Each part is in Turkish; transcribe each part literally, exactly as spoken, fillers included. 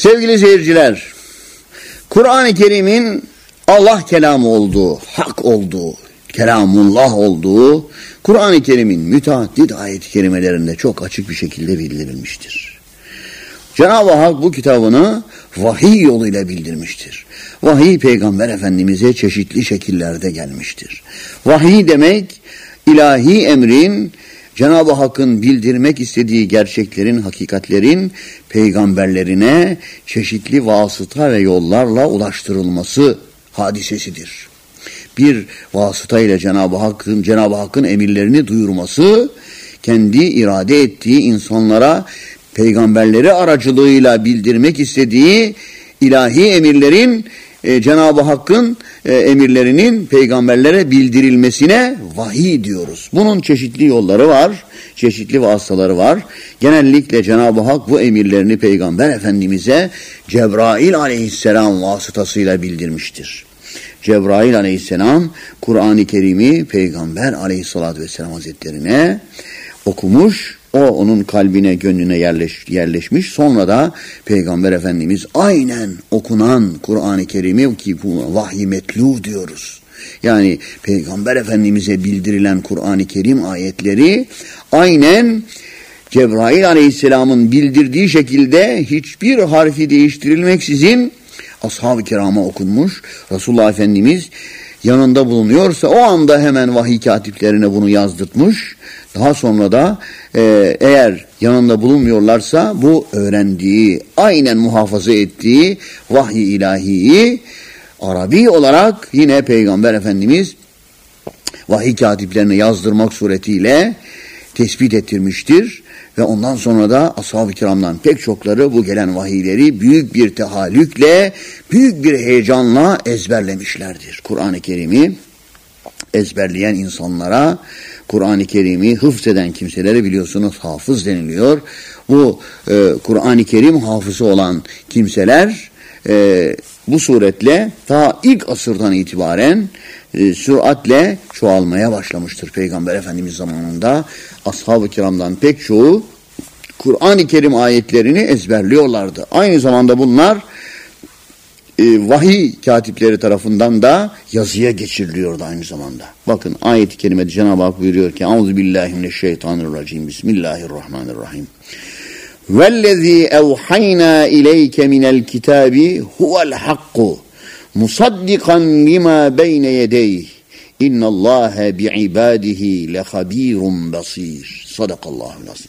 Sevgili seyirciler, Kur'an-ı Kerim'in Allah kelamı olduğu, hak olduğu, kelamullah olduğu, Kur'an-ı Kerim'in müteaddit ayet-i kerimelerinde çok açık bir şekilde bildirilmiştir. Cenab-ı Hak bu kitabını vahiy yoluyla bildirmiştir. Vahiy Peygamber Efendimiz'e çeşitli şekillerde gelmiştir. Vahiy demek, ilahi emrin, Cenab-ı Hakk'ın bildirmek istediği gerçeklerin, hakikatlerin peygamberlerine çeşitli vasıta ve yollarla ulaştırılması hadisesidir. Bir vasıta ile Cenab-ı Hakk'ın Cenab-ı Hakk'ın emirlerini duyurması, kendi irade ettiği insanlara peygamberleri aracılığıyla bildirmek istediği ilahi emirlerin e, Cenab-ı Hakk'ın e, emirlerinin peygamberlere bildirilmesine vahiy diyoruz. Bunun çeşitli yolları var, çeşitli vasıtaları var. Genellikle Cenab-ı Hak bu emirlerini Peygamber Efendimiz'e Cebrail aleyhisselam vasıtasıyla bildirmiştir. Cebrail aleyhisselam Kur'an-ı Kerim'i Peygamber aleyhissalatü vesselam hazretlerine okumuş, o onun kalbine, gönlüne yerleş, yerleşmiş. Sonra da Peygamber Efendimiz aynen okunan Kur'an-ı Kerim'i, ki bu vahiy metlu diyoruz. Yani Peygamber Efendimiz'e bildirilen Kur'an-ı Kerim ayetleri aynen Cebrail aleyhisselamın bildirdiği şekilde hiçbir harfi değiştirilmeksizin ashab-ı kirama okunmuş. Resulullah Efendimiz yanında bulunuyorsa o anda hemen vahiy katiplerine bunu yazdırtmış. Daha sonra da e, eğer yanında bulunmuyorlarsa bu öğrendiği, aynen muhafaza ettiği vahiy ilahiyi Arabi olarak yine Peygamber Efendimiz vahiy katiplerine yazdırmak suretiyle tespit ettirmiştir. Ve ondan sonra da ashab-ı kiramdan pek çokları bu gelen vahiyleri büyük bir tehallükle, büyük bir heyecanla ezberlemişlerdir. Kur'an-ı Kerim'i ezberleyen insanlara, Kur'an-ı Kerim'i hıfzeden kimselere biliyorsunuz hafız deniliyor. Bu e, Kur'an-ı Kerim hafızı olan kimseler e, bu suretle ta ilk asırdan itibaren e, süratle çoğalmaya başlamıştır. Peygamber Efendimiz zamanında ashab-ı kiramdan pek çoğu Kur'an-ı Kerim ayetlerini ezberliyorlardı. Aynı zamanda bunlar e, vahiy katipleri tarafından da yazıya geçiriliyordu aynı zamanda. Bakın ayet-i kerimede Cenab-ı Hak buyuruyor ki Euzubillahimineşşeytanirracim. Bismillahirrahmanirrahim. وَالَّذ۪ي اَوْحَيْنَا اِلَيْكَ مِنَ الْكِتَابِ هُوَ الْحَقُّ مُصَدِّقًا لِمَا بَيْنَ يَدَيْهِ اِنَّ اللّٰهَ بِعِبَادِهِ لَخَب۪يرٌ بَص۪يرٌ Sadakallahu lazim.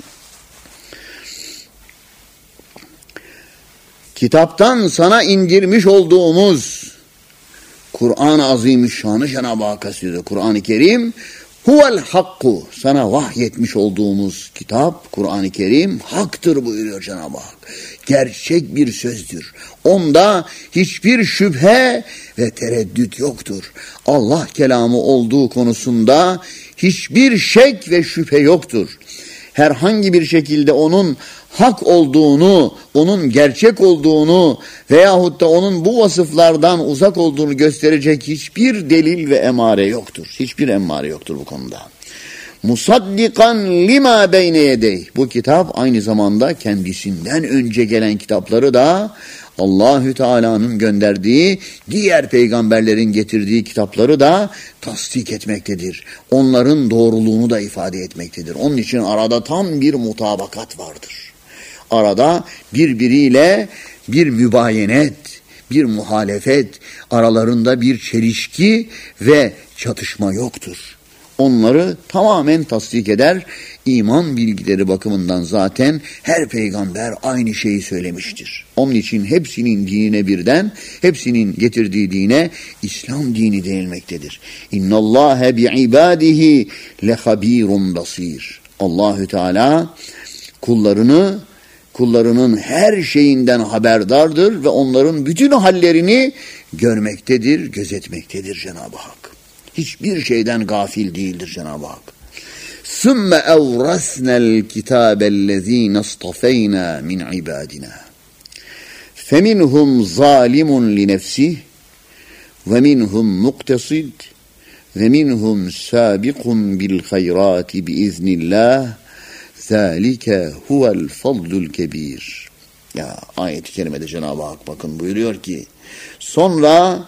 Kitaptan sana indirmiş olduğumuz Kur'an-ı Azimüşşan'ı Cenab-ı Hak kastediyor. Kur'an-ı Kerim huvel hakku, sana vahyetmiş olduğumuz kitap Kur'an-ı Kerim haktır buyuruyor Cenab-ı Hak. Gerçek bir sözdür. Onda hiçbir şüphe ve tereddüt yoktur. Allah kelamı olduğu konusunda hiçbir şek ve şüphe yoktur. Herhangi bir şekilde onun hak olduğunu, onun gerçek olduğunu veyahut da onun bu vasıflardan uzak olduğunu gösterecek hiçbir delil ve emare yoktur. Hiçbir emare yoktur bu konuda. Musaddikan lima beyne yedeyh. Bu kitap aynı zamanda kendisinden önce gelen kitapları da Allahü Teala'nın gönderdiği, diğer peygamberlerin getirdiği kitapları da tasdik etmektedir. Onların doğruluğunu da ifade etmektedir. Onun için arada tam bir mutabakat vardır. Arada birbiriyle bir mübayenet, bir muhalefet, aralarında bir çelişki ve çatışma yoktur. Onları tamamen tasdik eder. İman bilgileri bakımından zaten her peygamber aynı şeyi söylemiştir. Onun için hepsinin dinine birden, hepsinin getirdiği dine İslam dini denilmektedir. İnnallâhe bi'ibâdihi lehabîrun basîr. Allahü Teala kullarını, kullarının her şeyinden haberdardır ve onların bütün hallerini görmektedir, gözetmektedir Cenab-ı Hak. Hiçbir şeyden gafil değildir Cenab-ı Hak. ثُمَّ اَوْرَثْنَا الْكِتَابَ الَّذ۪ينَ اصْطَفَيْنَا مِنْ عِبَادِنَا فَمِنْهُمْ ظَالِمٌ لِنَفْسِهِ وَمِنْهُمْ مُقْتَصِدٌ وَمِنْهُمْ سَابِقٌ بِالْخَيْرَاتِ بِإِذْنِ اللّٰهِ ذَٰلِكَ هُوَ الْفَضْلُ الْكَب۪يرُ. Ya ayet-i kerimede Cenab-ı Hak bakın buyuruyor ki, sonra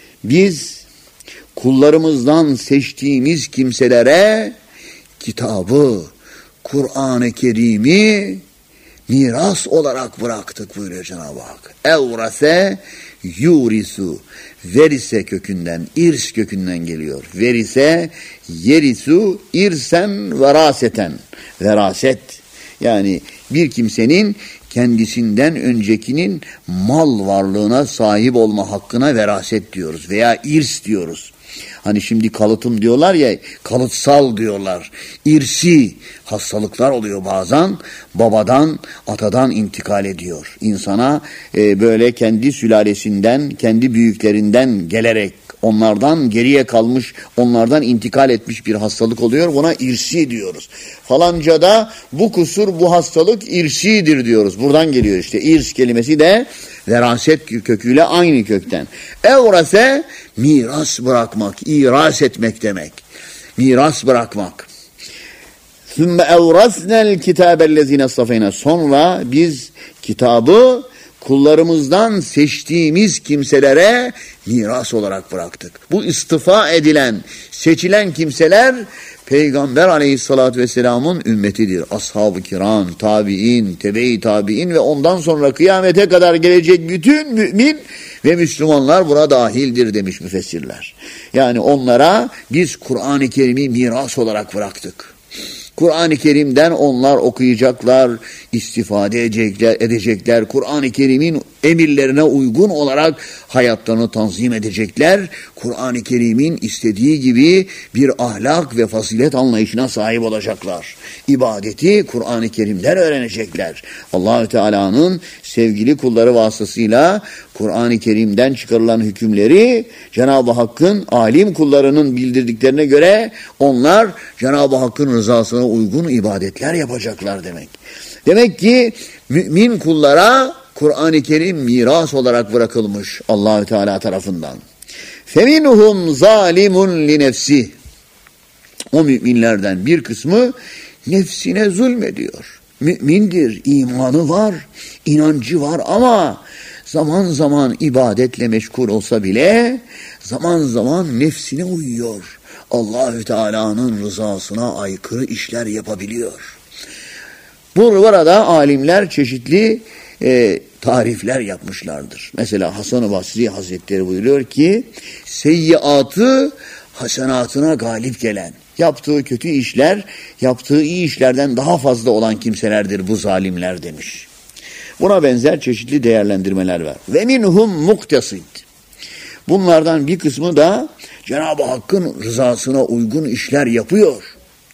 biz kullarımızdan seçtiğimiz kimselere kitabı, Kur'an-ı Kerim'i miras olarak bıraktık buyuruyor Cenab-ı Hak. Evrase yurisu, verise kökünden, irs kökünden geliyor. Verise, yerisu, irsen, veraseten. Veraset, yani bir kimsenin kendisinden öncekinin mal varlığına sahip olma hakkına veraset diyoruz veya irs diyoruz. Hani şimdi kalıtım diyorlar ya, kalıtsal diyorlar. İrsi hastalıklar oluyor bazen. Babadan, atadan intikal ediyor. İnsana e, böyle kendi sülalesinden, kendi büyüklerinden gelerek onlardan geriye kalmış, onlardan intikal etmiş bir hastalık oluyor. Buna irsi diyoruz. Falanca da bu kusur, bu hastalık irsidir diyoruz. Buradan geliyor işte. İrs kelimesi de veraset köküyle aynı kökten. Evrase, miras bırakmak, iras etmek demek. Miras bırakmak. Sümme evrasnel kitabellezine safeyna. Sonra biz kitabı kullarımızdan seçtiğimiz kimselere miras olarak bıraktık. Bu istifa edilen, seçilen kimseler Peygamber aleyhissalatü vesselamın ümmetidir. Ashab-ı kiram, tabi'in, tebe-i tabi'in ve ondan sonra kıyamete kadar gelecek bütün mümin ve Müslümanlar buna dahildir demiş müfessirler. Yani onlara biz Kur'an-ı Kerim'i miras olarak bıraktık. Kur'an-ı Kerim'den onlar okuyacaklar, istifade edecekler, edecekler. Kur'an-ı Kerim'in emirlerine uygun olarak hayatlarını tanzim edecekler. Kur'an-ı Kerim'in istediği gibi bir ahlak ve fazilet anlayışına sahip olacaklar. İbadeti Kur'an-ı Kerim'den öğrenecekler. Allah-u Teala'nın sevgili kulları vasıtasıyla Kur'an-ı Kerim'den çıkarılan hükümleri Cenab-ı Hakk'ın alim kullarının bildirdiklerine göre onlar Cenab-ı Hakk'ın rızasına uygun ibadetler yapacaklar demek. Demek ki mümin kullara Kur'an-ı Kerim miras olarak bırakılmış Allah-u Teala tarafından. Feminhum zalimun li nefsi. O müminlerden bir kısmı nefsine zulmediyor. Mümindir, imanı var, inancı var ama zaman zaman ibadetle meşgul olsa bile zaman zaman nefsine uyuyor. Allahü Teala'nın rızasına aykırı işler yapabiliyor. Bu arada alimler çeşitli e, tarifler yapmışlardır. Mesela Hasan-ı Basri Hazretleri buyuruyor ki, seyyiatı hasenatına galip gelen, yaptığı kötü işler, yaptığı iyi işlerden daha fazla olan kimselerdir bu zalimler demiş. Buna benzer çeşitli değerlendirmeler var. Ve minhum muktesid. Bunlardan bir kısmı da Cenab-ı Hakk'ın rızasına uygun işler yapıyor.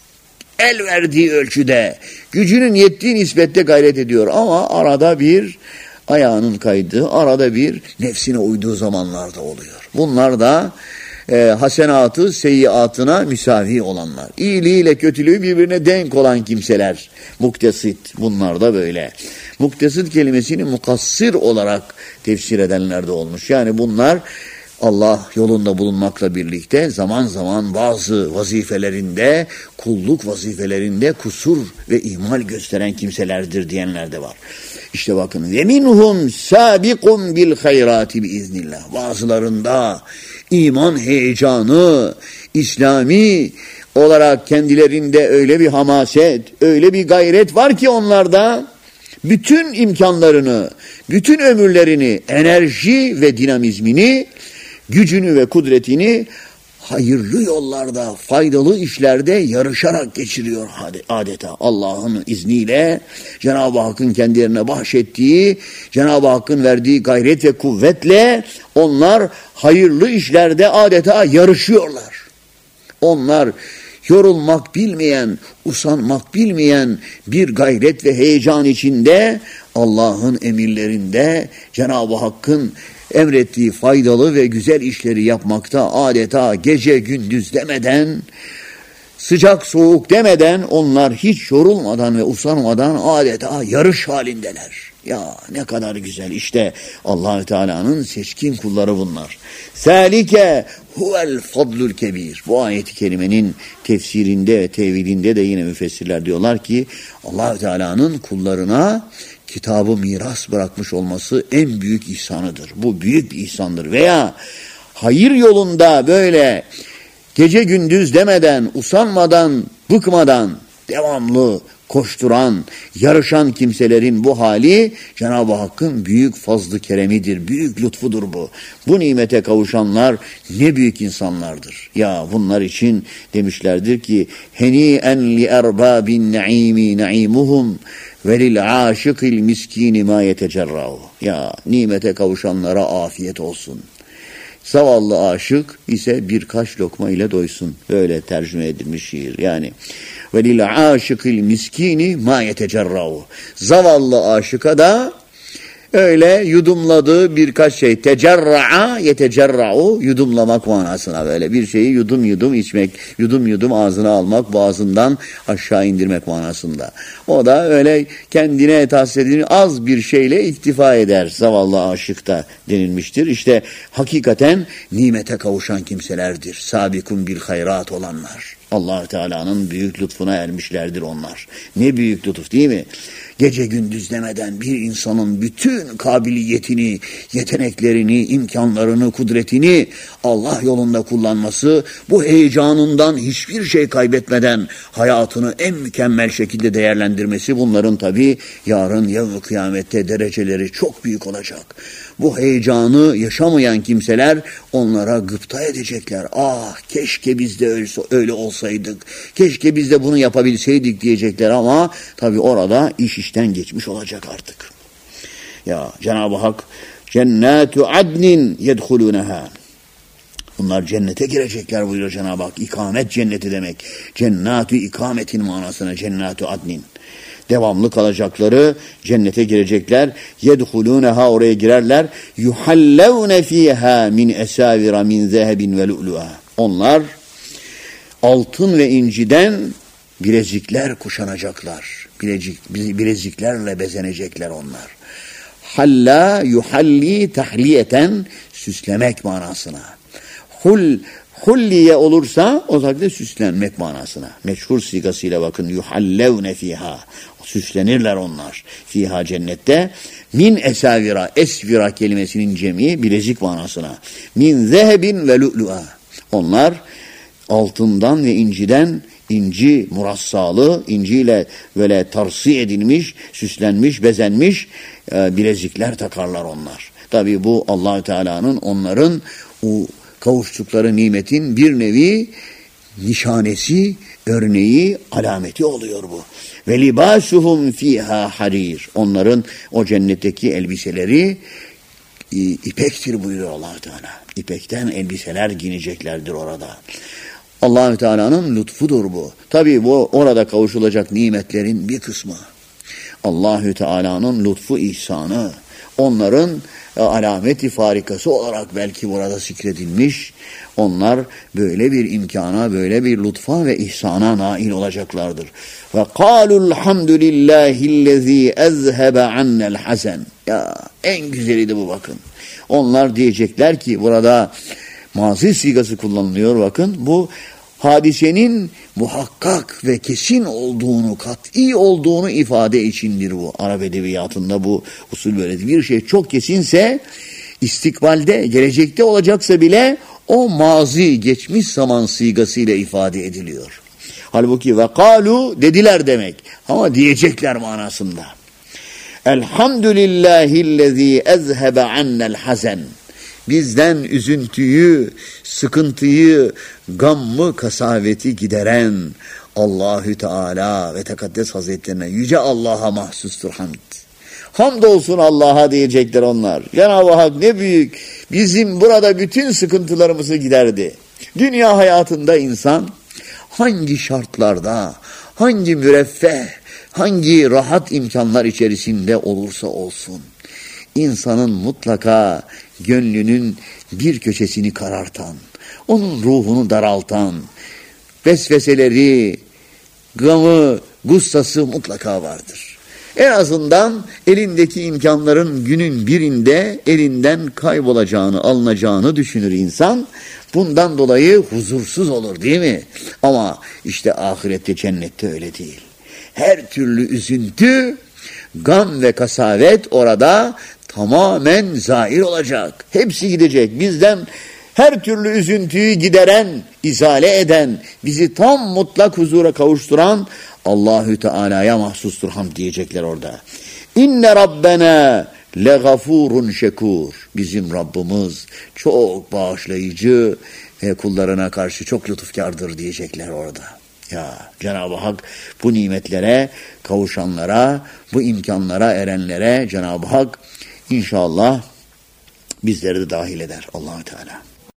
El verdiği ölçüde, gücünün yettiği nispette gayret ediyor ama arada bir ayağının kaydığı, arada bir nefsine uyduğu zamanlarda oluyor. Bunlar da e, hasenatı seyyiatına müsavi olanlar. İyiliğiyle kötülüğü birbirine denk olan kimseler. Muktesit, bunlar da böyle. Muktesit kelimesini mukassir olarak tefsir edenler de olmuş. Yani bunlar Allah yolunda bulunmakla birlikte zaman zaman bazı vazifelerinde, kulluk vazifelerinde kusur ve ihmal gösteren kimselerdir diyenler de var. İşte bakın, ve minhum sabiqun bil hayrati biiznillah. Bazılarında iman heyecanı, İslami olarak kendilerinde öyle bir hamaset, öyle bir gayret var ki onlarda bütün imkanlarını, bütün ömürlerini, enerji ve dinamizmini, gücünü ve kudretini hayırlı yollarda, faydalı işlerde yarışarak geçiriyor adeta. Allah'ın izniyle, Cenab-ı Hakk'ın kendilerine bahşettiği, Cenab-ı Hakk'ın verdiği gayret ve kuvvetle onlar hayırlı işlerde adeta yarışıyorlar. Onlar yorulmak bilmeyen, usanmak bilmeyen bir gayret ve heyecan içinde Allah'ın emirlerinde Cenab-ı Hakk'ın emrettiği faydalı ve güzel işleri yapmakta adeta gece gündüz demeden, sıcak soğuk demeden onlar hiç yorulmadan ve usanmadan adeta yarış halindeler. Ya ne kadar güzel, işte Allah-u Teala'nın seçkin kulları bunlar. Zalike huvel fadlul kebir. Bu ayet-i kerimenin tefsirinde ve tevilinde de yine müfessirler diyorlar ki Allah-u Teala'nın kullarına kitabı miras bırakmış olması en büyük ihsanıdır. Bu büyük bir ihsandır. Veya hayır yolunda böyle gece gündüz demeden, usanmadan, bıkmadan, devamlı koşturan, yarışan kimselerin bu hali Cenab-ı Hakk'ın büyük fazlı keremidir, büyük lütfudur bu. Bu nimete kavuşanlar ne büyük insanlardır. Ya bunlar için demişlerdir ki heni'en li erbabin naimi naimuhum ve lil aşıkil miskini ma yetecerra'u. Ya nimete kavuşanlara afiyet olsun. Zavallı aşık ise birkaç lokma ile doysun. Böyle tercüme edilmiş şiir. Yani ve lil aşıkil miskini ma yetecerra'u. Zavallı aşıka da öyle yudumladığı birkaç şey, tecerra'a yetecerra'u, yudumlamak manasına, böyle bir şeyi yudum yudum içmek, yudum yudum ağzına almak, boğazından aşağı indirmek manasında. O da öyle kendine tahsis edilmiş az bir şeyle iktifa eder zavallı aşıkta denilmiştir. İşte hakikaten nimete kavuşan kimselerdir. Sabikun bil hayrat olanlar. Allah Teala'nın büyük lütfuna ermişlerdir onlar. Ne büyük lütuf değil mi? Gece gündüz demeden bir insanın bütün kabiliyetini, yeteneklerini, imkanlarını, kudretini Allah yolunda kullanması, bu heyecanından hiçbir şey kaybetmeden hayatını en mükemmel şekilde değerlendirmesi, bunların tabii yarın yevm-i kıyamette dereceleri çok büyük olacak. Bu heyecanı yaşamayan kimseler onlara gıpta edecekler. Ah keşke biz de öyle, öyle olsaydık, keşke biz de bunu yapabilseydik diyecekler ama tabii orada iş işten geçmiş olacak artık. Ya Cenab-ı Hak cennatu adnin yedhulunaha. Bunlar cennete girecekler buyuruyor Cenab-ı Hak. İkamet cenneti demek. Cennatu ikametin manasına cennatu adnin. Devamlı kalacakları cennete girecekler. Yedhulunaha, oraya girerler. Yuhallevne fiha min esavira min zehebin ve lu'lu'a. Onlar altın ve inciden bilezikler kuşanacaklar. Bilezik, bileziklerle bezenecekler onlar. Halla yuhalli tahliyeten, süslemek manasına. Hul hulliye olursa o zaman süslenmek manasına. Meşhur sigasıyla bakın. Yuhallevne fiha. Süslenirler onlar. Fiha cennette. Min esavira. Esvira kelimesinin cemi bilezik manasına. Min zehebin ve lu'lu'a. Onlar altından ve inciden, inci murassalı, inciyle böyle tarsi edilmiş, süslenmiş, bezenmiş e, bilezikler takarlar onlar. Tabii bu Allah-u Teala'nın onların o kavuştukları nimetin bir nevi nişanesi, örneği, alameti oluyor bu. Ve libasuhum fiha harir. Onların o cennetteki elbiseleri e, ipektir buyuruyor Allah-u Teala. İpekten elbiseler giyineceklerdir orada. Allah-u Teala'nın lütfudur bu. Tabii bu orada kavuşulacak nimetlerin bir kısmı. Allah-u Teala'nın lütfu ihsanı. Onların e, alameti farikası olarak belki burada zikredilmiş. Onlar böyle bir imkana, böyle bir lütfa ve ihsana nail olacaklardır. Ve kâlul hamdülillâhillezî ezhebe annel hasen. Ya en güzeli de bu bakın. Onlar diyecekler ki burada mazi sigası kullanılıyor bakın. Bu hadisenin muhakkak ve kesin olduğunu, kat'i olduğunu ifade içindir bu. Arap edebiyatında bu usul böyledir. Bir şey çok kesinse istikbalde, gelecekte olacaksa bile o mazi, geçmiş zaman sigasıyla ifade ediliyor. Halbuki ve kalu dediler demek ama diyecekler manasında. Elhamdülillahillezî ezhebe annel hazen. Bizden üzüntüyü, sıkıntıyı, gammı, kasaveti gideren Allahü Teala ve Tekaddes Hazretlerine, yüce Allah'a mahsustur hamd. Hamdolsun Allah'a diyecekler onlar. Cenab-ı Hak ne büyük, bizim burada bütün sıkıntılarımızı giderdi. Dünya hayatında insan hangi şartlarda, hangi müreffeh, hangi rahat imkanlar içerisinde olursa olsun, İnsanın mutlaka gönlünün bir köşesini karartan, onun ruhunu daraltan, vesveseleri, gamı, gussası mutlaka vardır. En azından elindeki imkanların günün birinde elinden kaybolacağını, alınacağını düşünür insan. Bundan dolayı huzursuz olur değil mi? Ama işte ahirette, cennette öyle değil. Her türlü üzüntü gam ve kasavet orada tamamen zahir olacak. Hepsi gidecek. Bizden her türlü üzüntüyü gideren, izale eden, bizi tam mutlak huzura kavuşturan Allahü Teala'ya mahsustur hamd diyecekler orada. İnne Rabbena legafurun şekur. Bizim Rabbimiz çok bağışlayıcı ve kullarına karşı çok lütufkardır diyecekler orada. Ya Cenab-ı Hak bu nimetlere kavuşanlara, bu imkanlara erenlere Cenab-ı Hak İnşallah bizleri de dahil eder Allah-u Teala.